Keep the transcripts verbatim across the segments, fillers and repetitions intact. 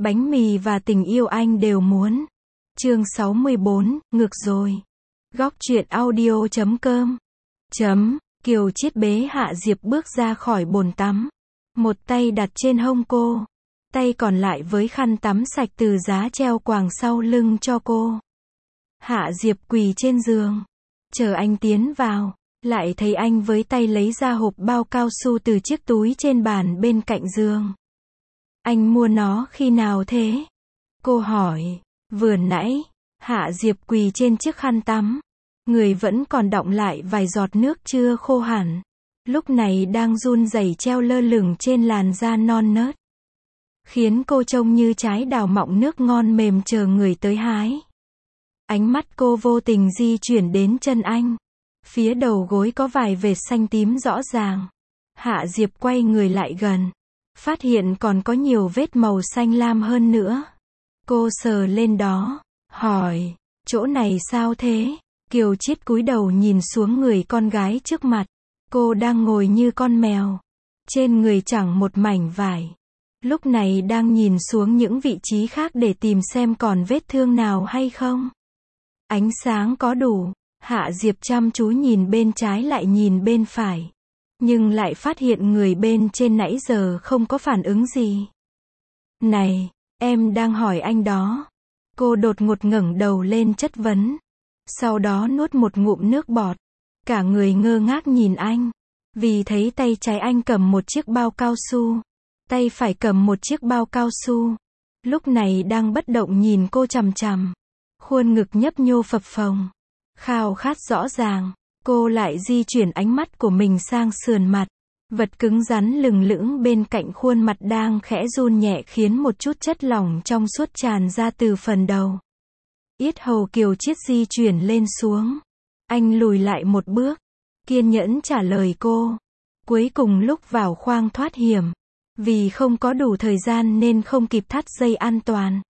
Bánh mì và tình yêu anh đều muốn. Chương sáu mươi bốn, ngược rồi. Góc truyện audio chấm com. Chấm, Kiều Chiết bế Hạ Diệp bước ra khỏi bồn tắm. Một tay đặt trên hông cô. Tay còn lại với khăn tắm sạch từ giá treo quàng sau lưng cho cô. Hạ Diệp quỳ trên giường. Chờ anh tiến vào. Lại thấy anh với tay lấy ra hộp bao cao su từ chiếc túi trên bàn bên cạnh giường. Anh mua nó khi nào thế? Cô hỏi. Vừa nãy. Hạ Diệp quỳ trên chiếc khăn tắm. Người vẫn còn đọng lại vài giọt nước chưa khô hẳn. Lúc này đang run rẩy treo lơ lửng trên làn da non nớt. Khiến cô trông như trái đào mọng nước ngon mềm chờ người tới hái. Ánh mắt cô vô tình di chuyển đến chân anh. Phía đầu gối có vài vệt xanh tím rõ ràng. Hạ Diệp quay người lại gần. Phát hiện còn có nhiều vết màu xanh lam hơn nữa. Cô sờ lên đó. Hỏi. Chỗ này sao thế? Kiều Chiết cúi đầu nhìn xuống người con gái trước mặt. Cô đang ngồi như con mèo. Trên người chẳng một mảnh vải. Lúc này đang nhìn xuống những vị trí khác để tìm xem còn vết thương nào hay không. Ánh sáng có đủ. Hạ Diệp chăm chú nhìn bên trái lại nhìn bên phải. Nhưng lại phát hiện người bên trên nãy giờ không có phản ứng gì. Này, em đang hỏi anh đó. Cô đột ngột ngẩng đầu lên chất vấn. Sau đó nuốt một ngụm nước bọt. Cả người ngơ ngác nhìn anh. Vì thấy tay trái anh cầm một chiếc bao cao su. Tay phải cầm một chiếc bao cao su. Lúc này đang bất động nhìn cô chằm chằm. Khuôn ngực nhấp nhô phập phồng. Khao khát rõ ràng. Cô lại di chuyển ánh mắt của mình sang sườn mặt. Vật cứng rắn lừng lững bên cạnh khuôn mặt đang khẽ run nhẹ khiến một chút chất lỏng trong suốt tràn ra từ phần đầu. Yết hầu Kiều Chiết di chuyển lên xuống. Anh lùi lại một bước. Kiên nhẫn trả lời cô. Cuối cùng lúc vào khoang thoát hiểm. Vì không có đủ thời gian nên không kịp thắt dây an toàn.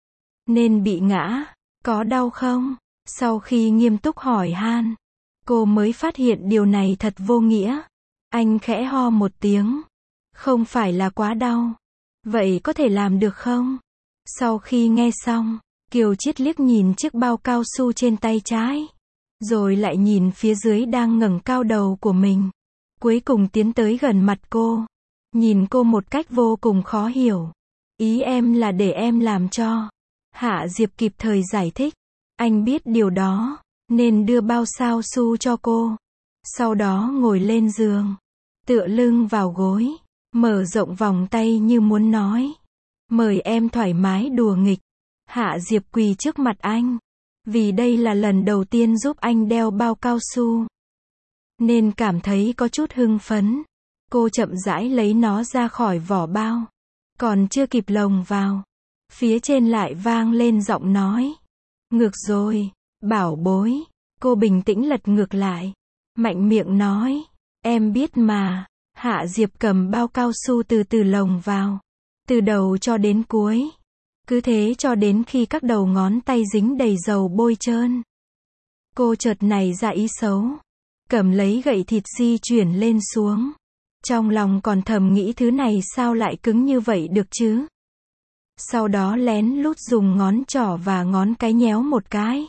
Nên bị ngã. Có đau không? Sau khi nghiêm túc hỏi han. Cô mới phát hiện điều này thật vô nghĩa. Anh khẽ ho một tiếng. Không phải là quá đau. Vậy có thể làm được không? Sau khi nghe xong, Kiều Chiết liếc nhìn chiếc bao cao su trên tay trái. Rồi lại nhìn phía dưới đang ngẩng cao đầu của mình. Cuối cùng tiến tới gần mặt cô. Nhìn cô một cách vô cùng khó hiểu. Ý em là để em làm cho. Hạ Diệp kịp thời giải thích. Anh biết điều đó. Nên đưa bao cao su cho cô. Sau đó ngồi lên giường. Tựa lưng vào gối. Mở rộng vòng tay như muốn nói. Mời em thoải mái đùa nghịch. Hạ Diệp quỳ trước mặt anh. Vì đây là lần đầu tiên giúp anh đeo bao cao su. Nên cảm thấy có chút hưng phấn. Cô chậm rãi lấy nó ra khỏi vỏ bao. Còn chưa kịp lồng vào. Phía trên lại vang lên giọng nói. Ngược rồi, bảo bối. Cô bình tĩnh lật ngược lại. Mạnh miệng nói. Em biết mà. Hạ Diệp cầm bao cao su từ từ lồng vào. Từ đầu cho đến cuối. Cứ thế cho đến khi các đầu ngón tay dính đầy dầu bôi trơn. Cô chợt nảy ra ý xấu. Cầm lấy gậy thịt di chuyển lên xuống. Trong lòng còn thầm nghĩ thứ này sao lại cứng như vậy được chứ. Sau đó lén lút dùng ngón trỏ và ngón cái nhéo một cái.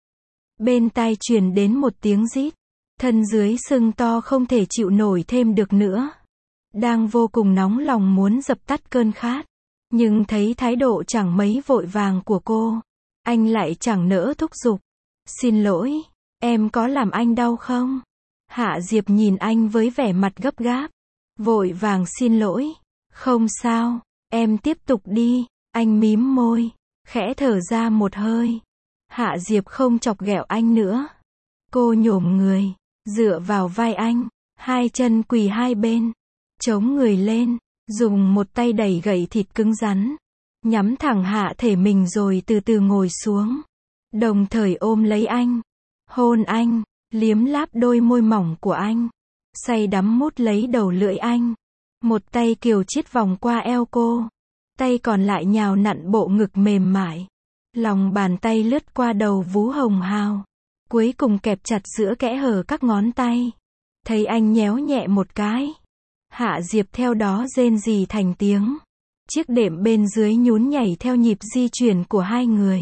Bên tai truyền đến một tiếng rít. Thân dưới sưng to không thể chịu nổi thêm được nữa. Đang vô cùng nóng lòng muốn dập tắt cơn khát. Nhưng thấy thái độ chẳng mấy vội vàng của cô. Anh lại chẳng nỡ thúc giục. Xin lỗi, em có làm anh đau không? Hạ Diệp nhìn anh với vẻ mặt gấp gáp. Vội vàng xin lỗi. Không sao, em tiếp tục đi. Anh mím môi. Khẽ thở ra một hơi. Hạ Diệp không chọc ghẹo anh nữa. Cô nhổm người. Dựa vào vai anh. Hai chân quỳ hai bên. Chống người lên. Dùng một tay đẩy gậy thịt cứng rắn. Nhắm thẳng hạ thể mình rồi từ từ ngồi xuống. Đồng thời ôm lấy anh. Hôn anh. Liếm láp đôi môi mỏng của anh. Say đắm mút lấy đầu lưỡi anh. Một tay Kiều Chiết vòng qua eo cô. Tay còn lại nhào nặn bộ ngực mềm mại. Lòng bàn tay lướt qua đầu vú hồng hào. Cuối cùng kẹp chặt giữa kẽ hở các ngón tay. Thấy anh nhéo nhẹ một cái. Hạ Diệp theo đó rên rỉ thành tiếng. Chiếc đệm bên dưới nhún nhảy theo nhịp di chuyển của hai người.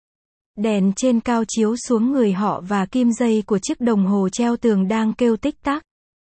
Đèn trên cao chiếu xuống người họ và kim dây của chiếc đồng hồ treo tường đang kêu tích tắc.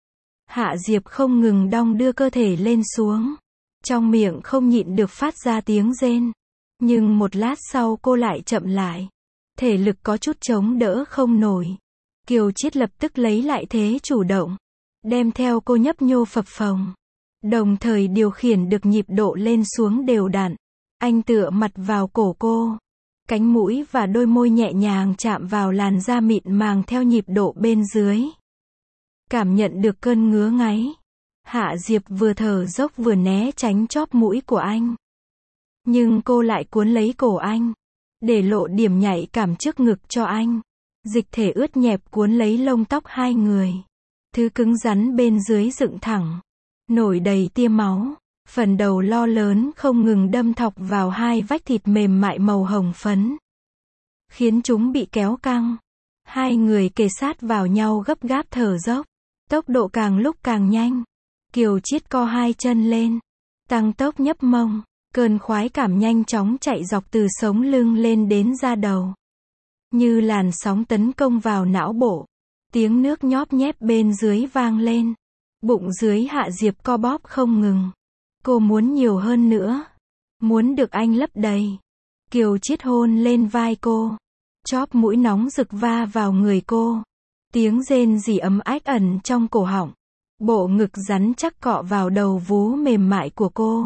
Hạ Diệp không ngừng đong đưa cơ thể lên xuống. Trong miệng không nhịn được phát ra tiếng rên. Nhưng một lát sau cô lại chậm lại. Thể lực có chút chống đỡ không nổi. Kiều Chiết lập tức lấy lại thế chủ động. Đem theo cô nhấp nhô phập phồng. Đồng thời điều khiển được nhịp độ lên xuống đều đặn. Anh tựa mặt vào cổ cô. Cánh mũi và đôi môi nhẹ nhàng chạm vào làn da mịn màng theo nhịp độ bên dưới. Cảm nhận được cơn ngứa ngáy. Hạ Diệp vừa thở dốc vừa né tránh chóp mũi của anh. Nhưng cô lại cuốn lấy cổ anh. Để lộ điểm nhạy cảm trước ngực cho anh. Dịch thể ướt nhẹp cuốn lấy lông tóc hai người. Thứ cứng rắn bên dưới dựng thẳng. Nổi đầy tia máu. Phần đầu lo lớn không ngừng đâm thọc vào hai vách thịt mềm mại màu hồng phấn. Khiến chúng bị kéo căng. Hai người kề sát vào nhau gấp gáp thở dốc. Tốc độ càng lúc càng nhanh. Kiều Chiết co hai chân lên. Tăng tốc nhấp mông. Cơn khoái cảm nhanh chóng chạy dọc từ sống lưng lên đến da đầu. Như làn sóng tấn công vào não bộ. Tiếng nước nhóp nhép bên dưới vang lên. Bụng dưới Hạ Diệp co bóp không ngừng. Cô muốn nhiều hơn nữa. Muốn được anh lấp đầy. Kiều Chiết hôn lên vai cô. Chóp mũi nóng rực va vào người cô. Tiếng rên rỉ ấm ách ẩn trong cổ họng. Bộ ngực rắn chắc cọ vào đầu vú mềm mại của cô.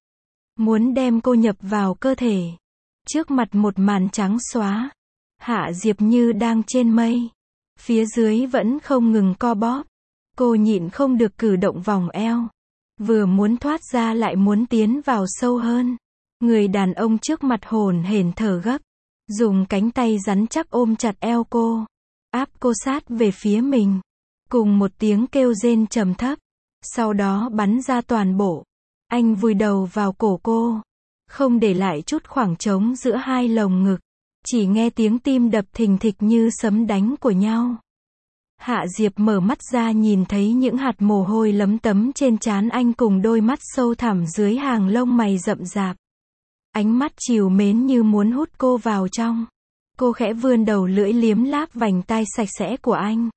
Muốn đem cô nhập vào cơ thể. Trước mặt một màn trắng xóa. Hạ Diệp như đang trên mây. Phía dưới vẫn không ngừng co bóp. Cô nhịn không được cử động vòng eo. Vừa muốn thoát ra lại muốn tiến vào sâu hơn. Người đàn ông trước mặt hổn hển thở gấp. Dùng cánh tay rắn chắc ôm chặt eo cô. Áp cô sát về phía mình. Cùng một tiếng kêu rên trầm thấp. Sau đó bắn ra toàn bộ. Anh vùi đầu vào cổ cô. Không để lại chút khoảng trống giữa hai lồng ngực. Chỉ nghe tiếng tim đập thình thịch như sấm đánh của nhau. Hạ Diệp mở mắt ra nhìn thấy những hạt mồ hôi lấm tấm trên trán anh cùng đôi mắt sâu thẳm dưới hàng lông mày rậm rạp. Ánh mắt trìu mến như muốn hút cô vào trong. Cô khẽ vươn đầu lưỡi liếm láp vành tai sạch sẽ của anh.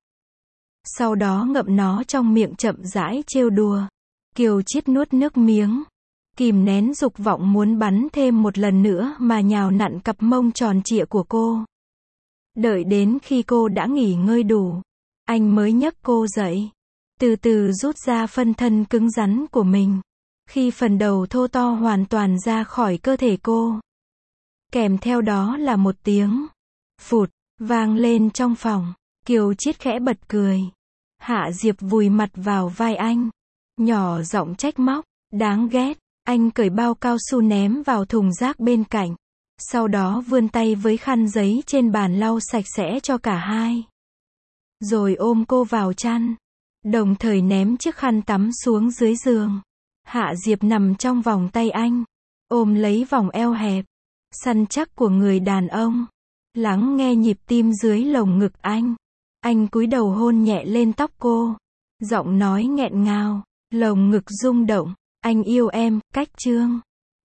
Sau đó ngậm nó trong miệng chậm rãi trêu đùa. Kiều Chiết nuốt nước miếng. Kìm nén dục vọng muốn bắn thêm một lần nữa mà nhào nặn cặp mông tròn trịa của cô. Đợi đến khi cô đã nghỉ ngơi đủ. Anh mới nhấc cô dậy. Từ từ rút ra phân thân cứng rắn của mình. Khi phần đầu thô to hoàn toàn ra khỏi cơ thể cô. Kèm theo đó là một tiếng phụt vang lên trong phòng. Kiều Chiết khẽ bật cười. Hạ Diệp vùi mặt vào vai anh. Nhỏ giọng trách móc. Đáng ghét. Anh cởi bao cao su ném vào thùng rác bên cạnh. Sau đó vươn tay với khăn giấy trên bàn lau sạch sẽ cho cả hai. Rồi ôm cô vào chăn. Đồng thời ném chiếc khăn tắm xuống dưới giường. Hạ Diệp nằm trong vòng tay anh. Ôm lấy vòng eo hẹp. Săn chắc của người đàn ông. Lắng nghe nhịp tim dưới lồng ngực anh. Anh cúi đầu hôn nhẹ lên tóc cô. Giọng nói nghẹn ngào. Lồng ngực rung động. Anh yêu em, cách chương.